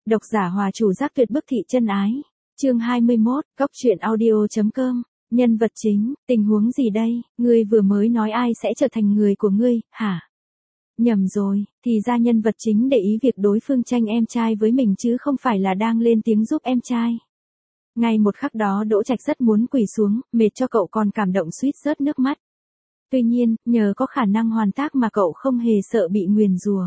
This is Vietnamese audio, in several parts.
Độc giả Hòa Chủ Giác Tuyệt Bức Thị Chân Ái. Chương 21, Góc truyện audio.com. Nhân vật chính, tình huống gì đây, ngươi vừa mới nói ai sẽ trở thành người của ngươi, hả? Nhầm rồi, thì ra nhân vật chính để ý việc đối phương tranh em trai với mình chứ không phải là đang lên tiếng giúp em trai. Ngay một khắc đó Đỗ Trạch rất muốn quỳ xuống, mệt cho cậu còn cảm động suýt rớt nước mắt. Tuy nhiên, nhờ có khả năng hoàn tác mà cậu không hề sợ bị nguyền rủa.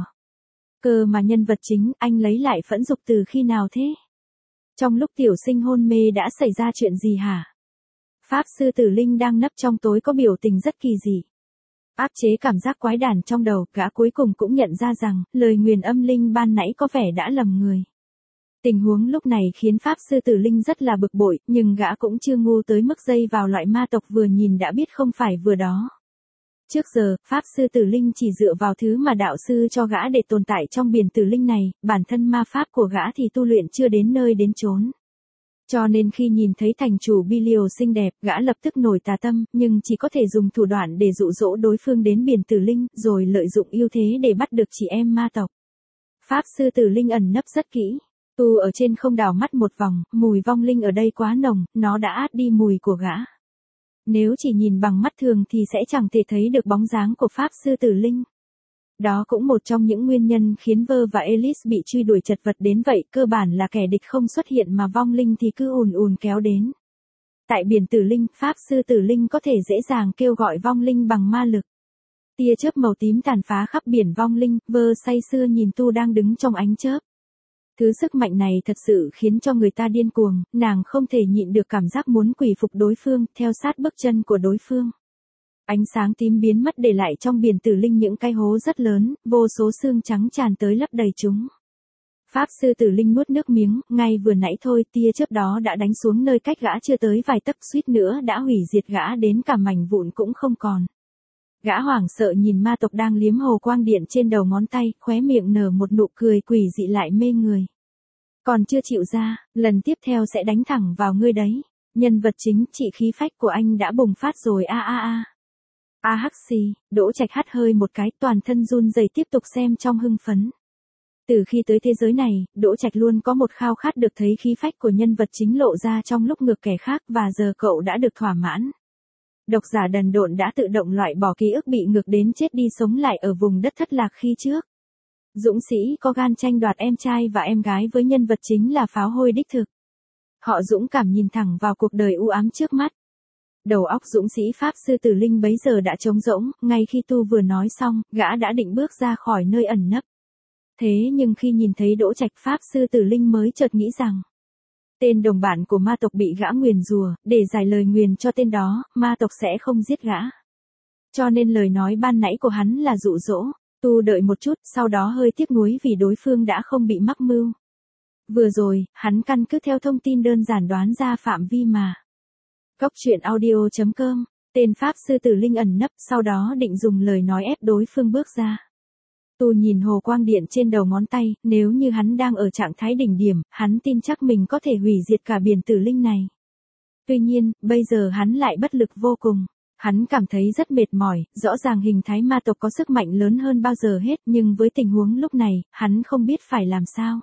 Cơ mà nhân vật chính, anh lấy lại phẫn dục từ khi nào thế? Trong lúc tiểu sinh hôn mê đã xảy ra chuyện gì hả? Pháp sư Tử Linh đang nấp trong tối có biểu tình rất kỳ dị. Áp chế cảm giác quái đản trong đầu, gã cuối cùng cũng nhận ra rằng, lời nguyền âm linh ban nãy có vẻ đã lầm người. Tình huống lúc này khiến Pháp sư Tử Linh rất là bực bội, nhưng gã cũng chưa ngu tới mức dây vào loại ma tộc vừa nhìn đã biết không phải vừa đó. Trước giờ, Pháp sư Tử Linh chỉ dựa vào thứ mà đạo sư cho gã để tồn tại trong biển Tử Linh này, bản thân ma pháp của gã thì tu luyện chưa đến nơi đến chốn. Cho nên khi nhìn thấy thành chủ Bilio xinh đẹp, gã lập tức nổi tà tâm, nhưng chỉ có thể dùng thủ đoạn để dụ dỗ đối phương đến biển Tử Linh, rồi lợi dụng ưu thế để bắt được chị em ma tộc. Pháp sư Tử Linh ẩn nấp rất kỹ. Tu ở trên không đảo mắt một vòng, mùi vong linh ở đây quá nồng, nó đã át đi mùi của gã. Nếu chỉ nhìn bằng mắt thường thì sẽ chẳng thể thấy được bóng dáng của Pháp sư Tử Linh. Đó cũng một trong những nguyên nhân khiến Vơ và Elise bị truy đuổi chật vật đến vậy, cơ bản là kẻ địch không xuất hiện mà vong linh thì cứ ùn ùn kéo đến. Tại biển Tử Linh, Pháp sư Tử Linh có thể dễ dàng kêu gọi vong linh bằng ma lực. Tia chớp màu tím tàn phá khắp biển vong linh, Vơ say sưa nhìn Tu đang đứng trong ánh chớp. Thứ sức mạnh này thật sự khiến cho người ta điên cuồng, nàng không thể nhịn được cảm giác muốn quỳ phục đối phương, theo sát bước chân của đối phương. Ánh sáng tím biến mất để lại trong biển Tử Linh những cái hố rất lớn, vô số xương trắng tràn tới lấp đầy chúng. Pháp sư Tử Linh nuốt nước miếng, ngay vừa nãy thôi tia chớp đó đã đánh xuống nơi cách gã chưa tới vài tấc, suýt nữa đã hủy diệt gã đến cả mảnh vụn cũng không còn. Gã hoảng sợ nhìn ma tộc đang liếm hồ quang điện trên đầu ngón tay, khóe miệng nở một nụ cười quỷ dị lại mê người. Còn chưa chịu ra, lần tiếp theo sẽ đánh thẳng vào ngươi đấy. Nhân vật chính, trị khí phách của anh đã bùng phát rồi a a a. A hắc xì, Đỗ Trạch hắt hơi một cái, toàn thân run rẩy tiếp tục xem trong hưng phấn. Từ khi tới thế giới này, Đỗ Trạch luôn có một khao khát được thấy khí phách của nhân vật chính lộ ra trong lúc ngược kẻ khác, và giờ cậu đã được thỏa mãn. Độc giả đần độn đã tự động loại bỏ ký ức bị ngược đến chết đi sống lại ở vùng đất thất lạc khi trước. Dũng sĩ có gan tranh đoạt em trai và em gái với nhân vật chính là pháo hôi đích thực. Họ dũng cảm nhìn thẳng vào cuộc đời u ám trước mắt. Đầu óc dũng sĩ Pháp sư Tử Linh bấy giờ đã trống rỗng, ngay khi Tu vừa nói xong, gã đã định bước ra khỏi nơi ẩn nấp. Thế nhưng khi nhìn thấy Đỗ Trạch, Pháp sư Tử Linh mới chợt nghĩ rằng, tên đồng bạn của ma tộc bị gã nguyền rủa, để giải lời nguyền cho tên đó, ma tộc sẽ không giết gã. Cho nên lời nói ban nãy của hắn là dụ dỗ. Tu đợi một chút, sau đó hơi tiếc nuối vì đối phương đã không bị mắc mưu. Vừa rồi, hắn căn cứ theo thông tin đơn giản đoán ra phạm vi mà. Góc truyện audio.com, tên Pháp sư Tử Linh ẩn nấp, sau đó định dùng lời nói ép đối phương bước ra. Tu nhìn hồ quang điện trên đầu ngón tay, nếu như hắn đang ở trạng thái đỉnh điểm, hắn tin chắc mình có thể hủy diệt cả biển Tử Linh này. Tuy nhiên, bây giờ hắn lại bất lực vô cùng. Hắn cảm thấy rất mệt mỏi, rõ ràng hình thái ma tộc có sức mạnh lớn hơn bao giờ hết, nhưng với tình huống lúc này, hắn không biết phải làm sao.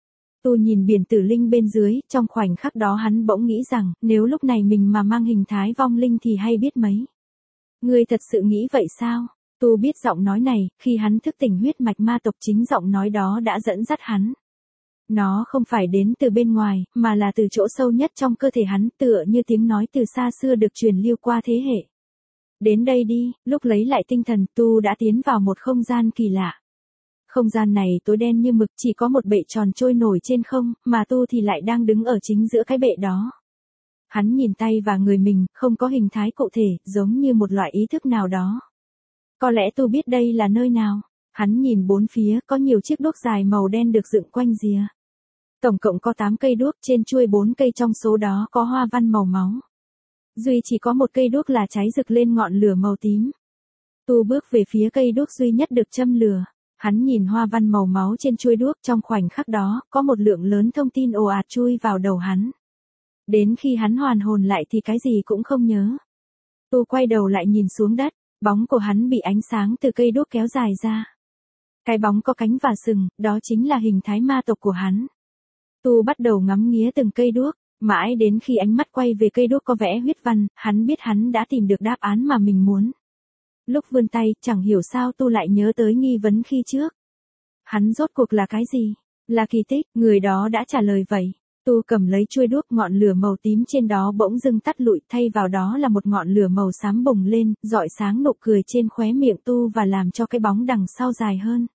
Tu nhìn biển Tử Linh bên dưới, trong khoảnh khắc đó hắn bỗng nghĩ rằng, nếu lúc này mình mà mang hình thái vong linh thì hay biết mấy. Ngươi thật sự nghĩ vậy sao? Tu biết giọng nói này, khi hắn thức tỉnh huyết mạch ma tộc chính giọng nói đó đã dẫn dắt hắn. Nó không phải đến từ bên ngoài, mà là từ chỗ sâu nhất trong cơ thể hắn, tựa như tiếng nói từ xa xưa được truyền lưu qua thế hệ. Đến đây đi, lúc lấy lại tinh thần, Tu đã tiến vào một không gian kỳ lạ. Không gian này tối đen như mực, chỉ có một bệ tròn trôi nổi trên không, mà Tu thì lại đang đứng ở chính giữa cái bệ đó. Hắn nhìn tay và người mình, không có hình thái cụ thể, giống như một loại ý thức nào đó. Có lẽ Tu biết đây là nơi nào. Hắn nhìn bốn phía, có nhiều chiếc đuốc dài màu đen được dựng quanh rìa. Tổng cộng có 8 cây đuốc, trên chuôi 4 cây trong số đó có hoa văn màu máu. Duy chỉ có một cây đuốc là cháy rực lên ngọn lửa màu tím. Tu bước về phía cây đuốc duy nhất được châm lửa. Hắn nhìn hoa văn màu máu trên chuôi đuốc, trong khoảnh khắc đó, có một lượng lớn thông tin ồ ạt chui vào đầu hắn. Đến khi hắn hoàn hồn lại thì cái gì cũng không nhớ. Tu quay đầu lại nhìn xuống đất, bóng của hắn bị ánh sáng từ cây đuốc kéo dài ra. Cái bóng có cánh và sừng, đó chính là hình thái ma tộc của hắn. Tu bắt đầu ngắm nghía từng cây đuốc, mãi đến khi ánh mắt quay về cây đuốc có vẽ huyết văn, hắn biết hắn đã tìm được đáp án mà mình muốn. Lúc vươn tay, chẳng hiểu sao Tu lại nhớ tới nghi vấn khi trước. Hắn rốt cuộc là cái gì? Là kỳ tích, người đó đã trả lời vậy. Tu cầm lấy chuôi đuốc, ngọn lửa màu tím trên đó bỗng dưng tắt lụi, thay vào đó là một ngọn lửa màu xám bùng lên, rọi sáng nụ cười trên khóe miệng Tu và làm cho cái bóng đằng sau dài hơn.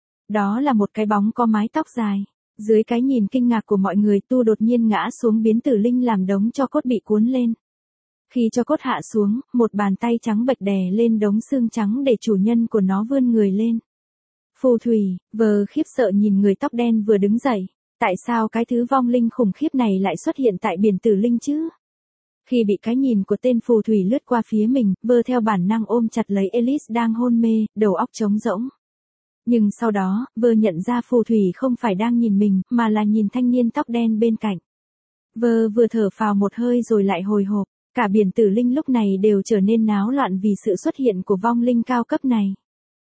Đó là một cái bóng có mái tóc dài. Dưới cái nhìn kinh ngạc của mọi người, Tu đột nhiên ngã xuống biến tử linh làm đống tro cốt bị cuốn lên. Khi tro cốt hạ xuống, một bàn tay trắng bệch đè lên đống xương trắng để chủ nhân của nó vươn người lên. Phù thủy, vờ khiếp sợ nhìn người tóc đen vừa đứng dậy. Tại sao cái thứ vong linh khủng khiếp này lại xuất hiện tại biển tử linh chứ? Khi bị cái nhìn của tên phù thủy lướt qua phía mình, vơ theo bản năng ôm chặt lấy Alice đang hôn mê, đầu óc trống rỗng. Nhưng sau đó, vơ nhận ra phù thủy không phải đang nhìn mình, mà là nhìn thanh niên tóc đen bên cạnh. Vơ vừa thở phào một hơi rồi lại hồi hộp, cả biển tử linh lúc này đều trở nên náo loạn vì sự xuất hiện của vong linh cao cấp này.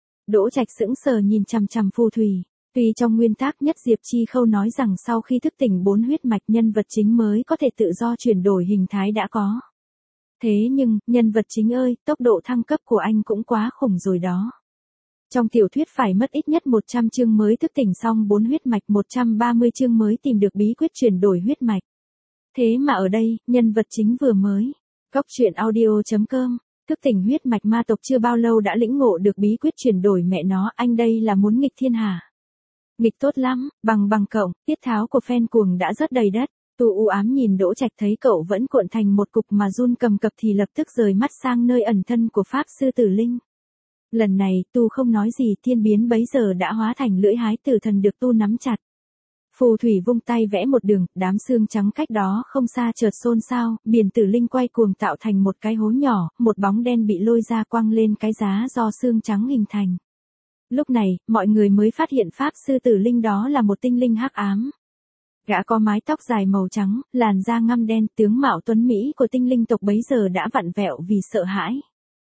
Đỗ Trạch sững sờ nhìn chằm chằm phù thủy. Tuy trong nguyên tắc nhất Diệp Chi Khâu nói rằng sau khi thức tỉnh 4 huyết mạch nhân vật chính mới có thể tự do chuyển đổi hình thái đã có. Thế nhưng, nhân vật chính ơi, tốc độ thăng cấp của anh cũng quá khủng rồi đó. Trong tiểu thuyết phải mất ít nhất 100 chương mới thức tỉnh xong 4 huyết mạch, 130 chương mới tìm được bí quyết chuyển đổi huyết mạch. Thế mà ở đây, nhân vật chính vừa mới. Cóc truyện audio.com, thức tỉnh huyết mạch ma tộc chưa bao lâu đã lĩnh ngộ được bí quyết chuyển đổi mẹ nó, anh đây là muốn nghịch thiên hả? Nghịch tốt lắm, bằng cộng, tiết tháo của fan cuồng đã rất đầy đất. Tu u ám nhìn Đỗ Trạch thấy cậu vẫn cuộn thành một cục mà run cầm cập thì lập tức rời mắt sang nơi ẩn thân của Pháp Sư Tử Linh. Lần này, Tu không nói gì, thiên biến bấy giờ đã hóa thành lưỡi hái tử thần được Tu nắm chặt. Phù thủy vung tay vẽ một đường, đám xương trắng cách đó không xa chợt xôn xao, biển tử linh quay cuồng tạo thành một cái hố nhỏ, một bóng đen bị lôi ra quăng lên cái giá do xương trắng hình thành. Lúc này, mọi người mới phát hiện Pháp Sư Tử Linh đó là một tinh linh hắc ám. Gã có mái tóc dài màu trắng, làn da ngăm đen, tướng mạo tuấn mỹ của tinh linh tộc bấy giờ đã vặn vẹo vì sợ hãi.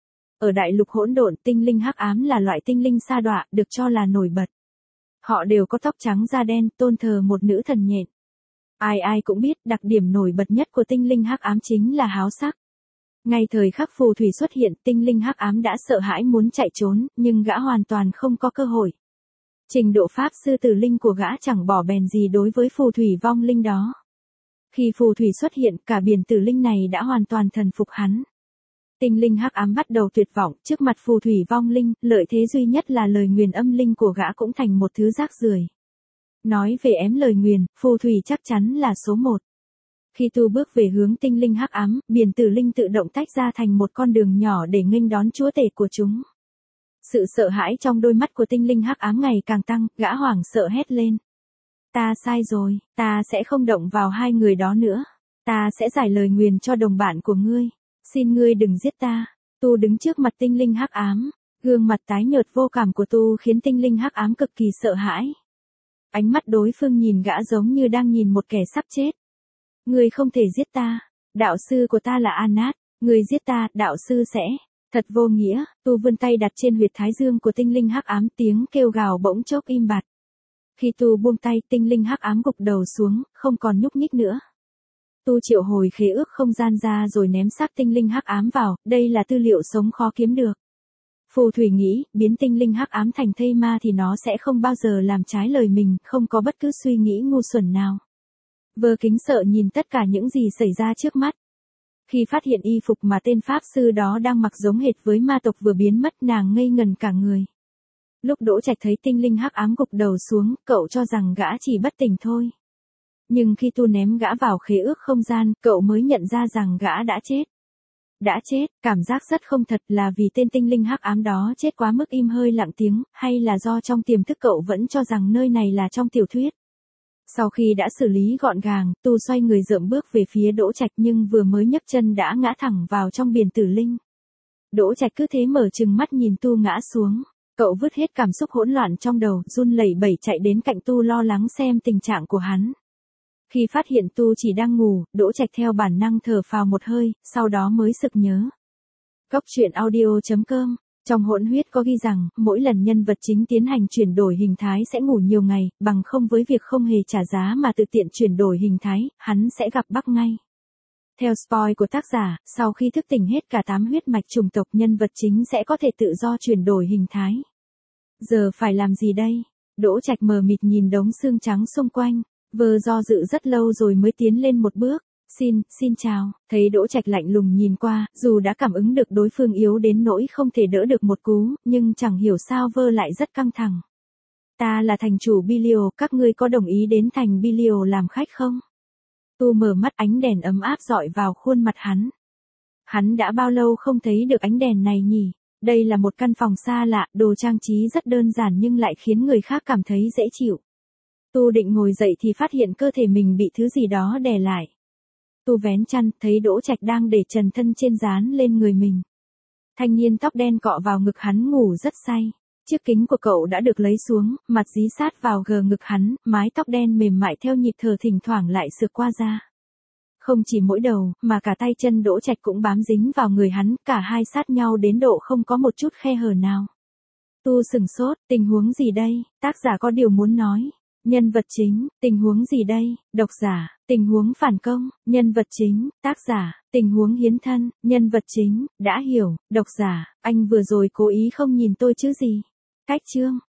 Ở đại lục hỗn độn, tinh linh hắc ám là loại tinh linh sa đọa, được cho là nổi bật. Họ đều có tóc trắng da đen, tôn thờ một nữ thần nhện. Ai ai cũng biết, đặc điểm nổi bật nhất của tinh linh hắc ám chính là háo sắc. Ngay thời khắc phù thủy xuất hiện, tinh linh hắc ám đã sợ hãi muốn chạy trốn, nhưng gã hoàn toàn không có cơ hội. Trình độ Pháp Sư Tử Linh của gã chẳng bỏ bèn gì đối với phù thủy vong linh đó. Khi phù thủy xuất hiện, cả biển tử linh này đã hoàn toàn thần phục hắn. Tinh linh hắc ám bắt đầu tuyệt vọng, trước mặt phù thủy vong linh, lợi thế duy nhất là lời nguyền âm linh của gã cũng thành một thứ rác rưởi. Nói về ém lời nguyền, phù thủy chắc chắn là số 1. Khi Tu bước về hướng tinh linh hắc ám, biển tử linh tự động tách ra thành một con đường nhỏ để nghênh đón chúa tể của chúng. Sự sợ hãi trong đôi mắt của tinh linh hắc ám ngày càng tăng, gã hoảng sợ hét lên. Ta sai rồi, ta sẽ không động vào hai người đó nữa. Ta sẽ giải lời nguyền cho đồng bạn của ngươi. Xin ngươi đừng giết ta. Tu đứng trước mặt tinh linh hắc ám. Gương mặt tái nhợt vô cảm của Tu khiến tinh linh hắc ám cực kỳ sợ hãi. Ánh mắt đối phương nhìn gã giống như đang nhìn một kẻ sắp chết. Ngươi không thể giết ta. Đạo sư của ta là Anat. Ngươi giết ta, đạo sư sẽ. Thật vô nghĩa. Tu vươn tay đặt trên huyệt thái dương của tinh linh hắc ám, tiếng kêu gào bỗng chốc im bặt. Khi Tu buông tay, tinh linh hắc ám gục đầu xuống, không còn nhúc nhích nữa. Tu triệu hồi khế ước không gian ra rồi ném xác tinh linh hắc ám vào, đây là tư liệu sống khó kiếm được. Phù thủy nghĩ, biến tinh linh hắc ám thành thây ma thì nó sẽ không bao giờ làm trái lời mình, không có bất cứ suy nghĩ ngu xuẩn nào. Vơ kính sợ nhìn tất cả những gì xảy ra trước mắt. Khi phát hiện y phục mà tên pháp sư đó đang mặc giống hệt với ma tộc vừa biến mất, nàng ngây ngần cả người. Lúc Đỗ Trạch thấy tinh linh hắc ám gục đầu xuống, cậu cho rằng gã chỉ bất tỉnh thôi. Nhưng khi Tu ném gã vào khế ước không gian, cậu mới nhận ra rằng gã đã chết. Đã chết, cảm giác rất không thật, là vì tên tinh linh hắc ám đó chết quá mức im hơi lặng tiếng, hay là do trong tiềm thức cậu vẫn cho rằng nơi này là trong tiểu thuyết. Sau khi đã xử lý gọn gàng, Tu xoay người dợm bước về phía Đỗ Trạch nhưng vừa mới nhấc chân đã ngã thẳng vào trong biển tử linh. Đỗ Trạch cứ thế mở trừng mắt nhìn Tu ngã xuống. Cậu vứt hết cảm xúc hỗn loạn trong đầu, run lẩy bẩy chạy đến cạnh Tu lo lắng xem tình trạng của hắn. Khi phát hiện Tu chỉ đang ngủ, Đỗ Trạch theo bản năng thở phào một hơi, sau đó mới sực nhớ. Cóc truyện audio.com Trong hỗn huyết có ghi rằng, mỗi lần nhân vật chính tiến hành chuyển đổi hình thái sẽ ngủ nhiều ngày, bằng không với việc không hề trả giá mà tự tiện chuyển đổi hình thái, hắn sẽ gặp Bắc ngay. Theo spoil của tác giả, sau khi thức tỉnh hết cả 8 huyết mạch chủng tộc, nhân vật chính sẽ có thể tự do chuyển đổi hình thái. Giờ phải làm gì đây? Đỗ Trạch mờ mịt nhìn đống xương trắng xung quanh, vờ do dự rất lâu rồi mới tiến lên một bước. Xin chào, thấy Đỗ Trạch lạnh lùng nhìn qua, dù đã cảm ứng được đối phương yếu đến nỗi không thể đỡ được một cú, nhưng chẳng hiểu sao vơ lại rất căng thẳng. Ta là thành chủ Bilio, các ngươi có đồng ý đến thành Bilio làm khách không? Tu mở mắt, ánh đèn ấm áp dọi vào khuôn mặt hắn. Hắn đã bao lâu không thấy được ánh đèn này nhỉ? Đây là một căn phòng xa lạ, đồ trang trí rất đơn giản nhưng lại khiến người khác cảm thấy dễ chịu. Tu định ngồi dậy thì phát hiện cơ thể mình bị thứ gì đó đè lại. Tu vén chăn, thấy Đỗ Trạch đang để trần thân trên dán lên người mình. Thanh niên tóc đen cọ vào ngực hắn ngủ rất say. Chiếc kính của cậu đã được lấy xuống, mặt dí sát vào gờ ngực hắn, mái tóc đen mềm mại theo nhịp thở thỉnh thoảng lại sượt qua da. Không chỉ mỗi đầu, mà cả tay chân Đỗ Trạch cũng bám dính vào người hắn, cả hai sát nhau đến độ không có một chút khe hở nào. Tu sừng sốt, tình huống gì đây? Tác giả có điều muốn nói. Nhân vật chính, tình huống gì đây? Độc giả, tình huống phản công. Nhân vật chính, tác giả, tình huống hiến thân. Nhân vật chính, đã hiểu. Độc giả, anh vừa rồi cố ý không nhìn tôi chứ gì? Cách chương.